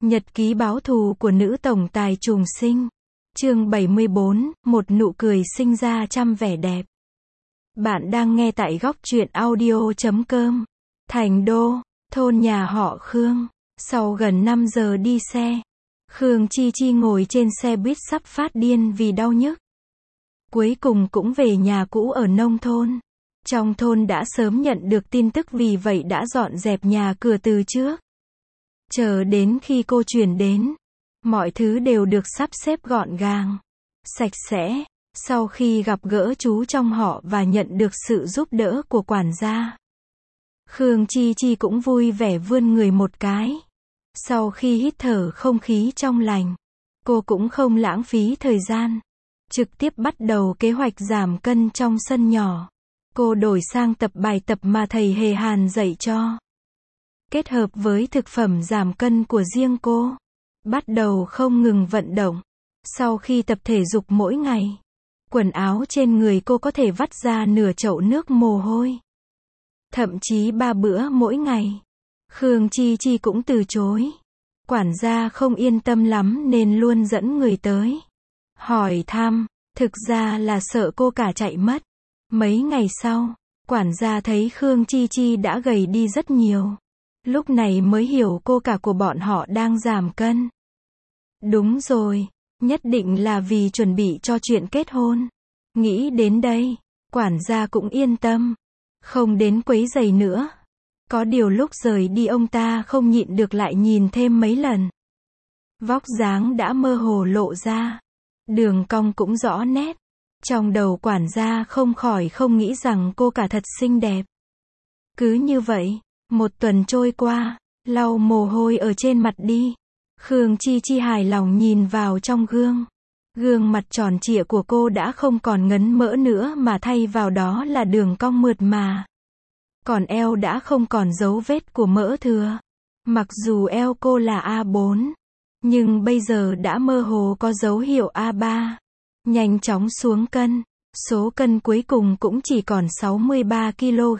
Nhật ký báo thù của nữ tổng tài trùng sinh. Chương 74, một nụ cười sinh ra trăm vẻ đẹp. Bạn đang nghe tại góc truyện audio.com. Thành Đô, thôn nhà họ Khương. Sau gần 5 giờ đi xe, Khương Chi Chi ngồi trên xe buýt sắp phát điên vì đau nhức. Cuối cùng cũng về nhà cũ ở nông thôn. Trong thôn đã sớm nhận được tin tức, vì vậy đã dọn dẹp nhà cửa từ trước. Chờ đến khi cô chuyển đến, mọi thứ đều được sắp xếp gọn gàng, sạch sẽ. Sau khi gặp gỡ chú trong họ và nhận được sự giúp đỡ của quản gia, Khương Chi Chi cũng vui vẻ vươn người một cái. Sau khi hít thở không khí trong lành, cô cũng không lãng phí thời gian, trực tiếp bắt đầu kế hoạch giảm cân trong sân nhỏ. Cô đổi sang tập bài tập mà thầy Hề Hàn dạy cho, kết hợp với thực phẩm giảm cân của riêng cô, bắt đầu không ngừng vận động. Sau khi tập thể dục mỗi ngày, quần áo trên người cô có thể vắt ra nửa chậu nước mồ hôi, thậm chí 3 bữa mỗi ngày. Khương Chi Chi cũng từ chối. Quản gia không yên tâm lắm nên luôn dẫn người tới hỏi thăm, thực ra là sợ cô cả chạy mất. Mấy ngày sau, quản gia thấy Khương Chi Chi đã gầy đi rất nhiều. Lúc này mới hiểu cô cả của bọn họ đang giảm cân. Đúng rồi, nhất định là vì chuẩn bị cho chuyện kết hôn. Nghĩ đến đây, quản gia cũng yên tâm, không đến quấy rầy nữa. Có điều lúc rời đi ông ta không nhịn được lại nhìn thêm mấy lần. Vóc dáng đã mơ hồ lộ ra, đường cong cũng rõ nét. Trong đầu quản gia không khỏi không nghĩ rằng cô cả thật xinh đẹp. Cứ như vậy, một tuần trôi qua, lau mồ hôi ở trên mặt đi. Khương Chi Chi hài lòng nhìn vào trong gương. Gương mặt tròn trịa của cô đã không còn ngấn mỡ nữa mà thay vào đó là đường cong mượt mà. Còn eo đã không còn dấu vết của mỡ thừa. Mặc dù eo cô là A4, nhưng bây giờ đã mơ hồ có dấu hiệu A3. Nhanh chóng xuống cân, số cân cuối cùng cũng chỉ còn 63 kg.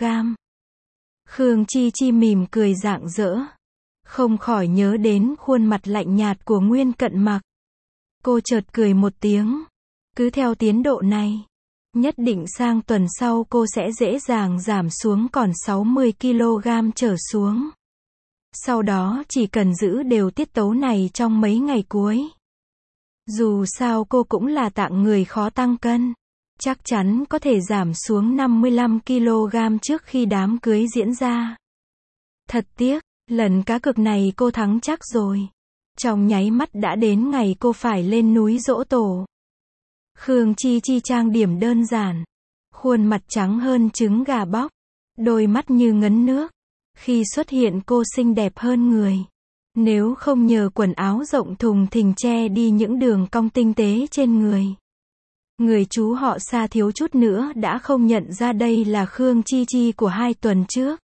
Khương Chi Chi mỉm cười rạng rỡ, không khỏi nhớ đến khuôn mặt lạnh nhạt của Nguyên Cận Mặc. Cô chợt cười một tiếng. Cứ theo tiến độ này, nhất định sang tuần sau cô sẽ dễ dàng giảm xuống còn 60 kg trở xuống. Sau đó chỉ cần giữ đều tiết tấu này trong mấy ngày cuối. Dù sao cô cũng là dạng người khó tăng cân, chắc chắn có thể giảm xuống 55 kg trước khi đám cưới diễn ra. Thật tiếc, lần cá cược này cô thắng chắc rồi. Trong nháy mắt đã đến ngày cô phải lên núi giỗ tổ. Khương Chi Chi trang điểm đơn giản, khuôn mặt trắng hơn trứng gà bóc, đôi mắt như ngấn nước. Khi xuất hiện cô xinh đẹp hơn người. Nếu không nhờ quần áo rộng thùng thình che đi những đường cong tinh tế trên người, người chú họ Sa thiếu chút nữa đã không nhận ra đây là Khương Chi Chi của 2 tuần trước.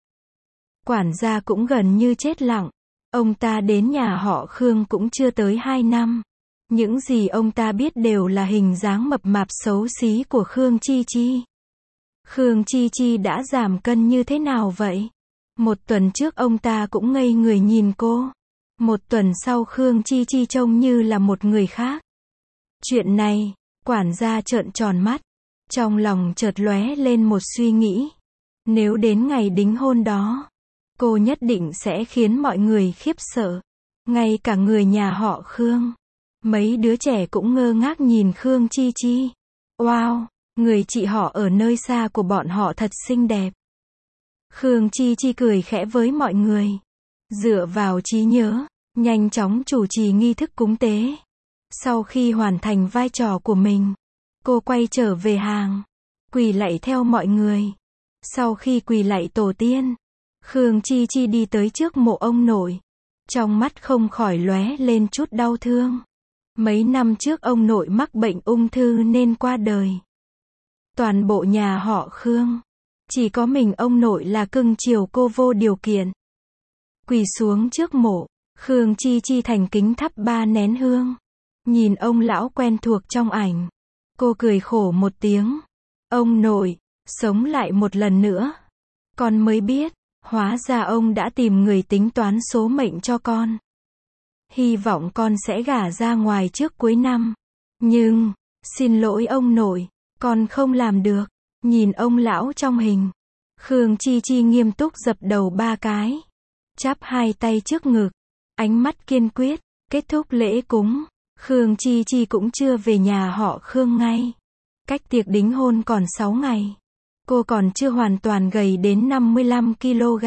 Quản gia cũng gần như chết lặng. Ông ta đến nhà họ Khương cũng chưa tới 2 năm. Những gì ông ta biết đều là hình dáng mập mạp xấu xí của Khương Chi Chi. Khương Chi Chi đã giảm cân như thế nào vậy? Một tuần trước ông ta cũng ngây người nhìn cô. Một tuần sau Khương Chi Chi trông như là một người khác. Chuyện này, quản gia trợn tròn mắt. Trong lòng chợt lóe lên một suy nghĩ. Nếu đến ngày đính hôn đó, cô nhất định sẽ khiến mọi người khiếp sợ. Ngay cả người nhà họ Khương. Mấy đứa trẻ cũng ngơ ngác nhìn Khương Chi Chi. Wow, người chị họ ở nơi xa của bọn họ thật xinh đẹp. Khương Chi Chi cười khẽ với mọi người. Dựa vào trí nhớ, nhanh chóng chủ trì nghi thức cúng tế. Sau khi hoàn thành vai trò của mình, cô quay trở về hàng, quỳ lạy theo mọi người. Sau khi quỳ lạy tổ tiên, Khương Chi Chi đi tới trước mộ ông nội. Trong mắt không khỏi lóe lên chút đau thương. Mấy năm trước ông nội mắc bệnh ung thư nên qua đời. Toàn bộ nhà họ Khương, chỉ có mình ông nội là cưng chiều cô vô điều kiện. Quỳ xuống trước mộ, Khương Chi Chi thành kính thắp 3 nén hương. Nhìn ông lão quen thuộc trong ảnh, cô cười khổ một tiếng. Ông nội, sống lại một lần nữa. Con mới biết, hóa ra ông đã tìm người tính toán số mệnh cho con. Hy vọng con sẽ gả ra ngoài trước cuối năm. Nhưng, xin lỗi ông nội, con không làm được. Nhìn ông lão trong hình. Khương Chi Chi nghiêm túc dập đầu 3 cái. Chắp 2 tay trước ngực. Ánh mắt kiên quyết. Kết thúc lễ cúng. Khương Chi Chi cũng chưa về nhà họ Khương ngay. Cách tiệc đính hôn còn 6 ngày. Cô còn chưa hoàn toàn gầy đến 55 kg.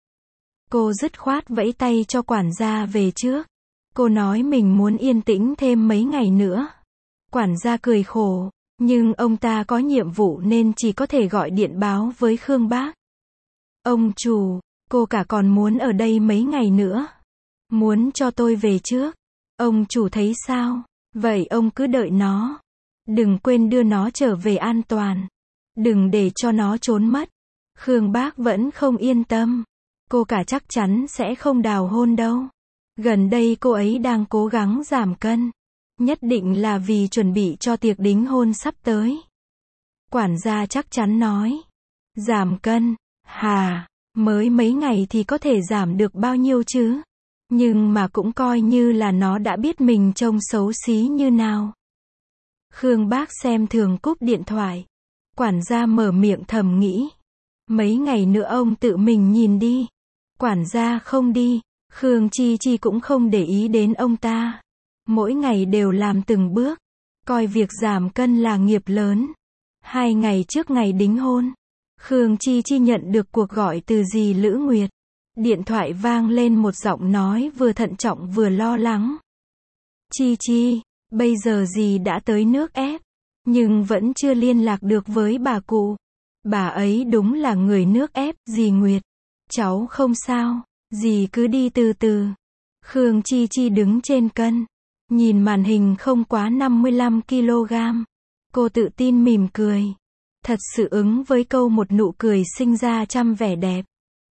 Cô dứt khoát vẫy tay cho quản gia về trước. Cô nói mình muốn yên tĩnh thêm mấy ngày nữa. Quản gia cười khổ, nhưng ông ta có nhiệm vụ nên chỉ có thể gọi điện báo với Khương bác. Ông chủ, cô cả còn muốn ở đây mấy ngày nữa. Muốn cho tôi về trước. Ông chủ thấy sao? Vậy ông cứ đợi nó. Đừng quên đưa nó trở về an toàn. Đừng để cho nó trốn mất. Khương bác vẫn không yên tâm. Cô cả chắc chắn sẽ không đào hôn đâu. Gần đây cô ấy đang cố gắng giảm cân. Nhất định là vì chuẩn bị cho tiệc đính hôn sắp tới. Quản gia chắc chắn nói. Giảm cân? Hà, mới mấy ngày thì có thể giảm được bao nhiêu chứ? Nhưng mà cũng coi như là nó đã biết mình trông xấu xí như nào. Khương bác xem thường cúp điện thoại. Quản gia mở miệng thầm nghĩ. Mấy ngày nữa ông tự mình nhìn đi. Quản gia không đi. Khương Chi Chi cũng không để ý đến ông ta. Mỗi ngày đều làm từng bước. Coi việc giảm cân là nghiệp lớn. 2 ngày trước ngày đính hôn. Khương Chi Chi nhận được cuộc gọi từ dì Lữ Nguyệt. Điện thoại vang lên một giọng nói vừa thận trọng vừa lo lắng. Chi Chi, bây giờ dì đã tới nước ép. Nhưng vẫn chưa liên lạc được với bà cụ. Bà ấy đúng là người nước ép, dì Nguyệt. Cháu không sao, dì cứ đi từ từ. Khương Chi Chi đứng trên cân. Nhìn màn hình không quá 55 kg. Cô tự tin mỉm cười. Thật sự ứng với câu một nụ cười sinh ra trăm vẻ đẹp.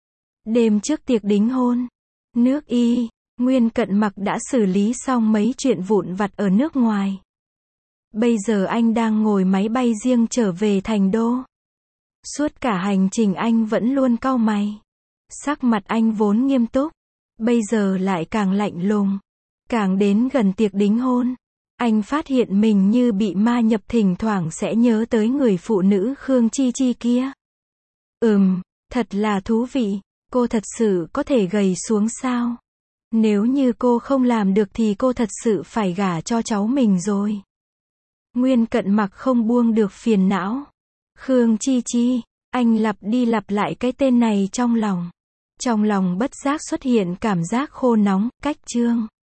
Đêm trước tiệc đính hôn, nước Y, Nguyên Cận Mặc đã xử lý xong mấy chuyện vụn vặt ở nước ngoài. Bây giờ anh đang ngồi máy bay riêng trở về thành đô. Suốt cả hành trình anh vẫn luôn cau mày. Sắc mặt anh vốn nghiêm túc, bây giờ lại càng lạnh lùng. Càng đến gần tiệc đính hôn, anh phát hiện mình như bị ma nhập, thỉnh thoảng sẽ nhớ tới người phụ nữ Khương Chi Chi kia. Thật là thú vị, cô thật sự có thể gầy xuống sao? Nếu như cô không làm được thì cô thật sự phải gả cho cháu mình rồi. Nguyên Cận Mặc không buông được phiền não. Khương Chi Chi, anh lặp đi lặp lại cái tên này trong lòng. Trong lòng bất giác xuất hiện cảm giác khô nóng, cách chương.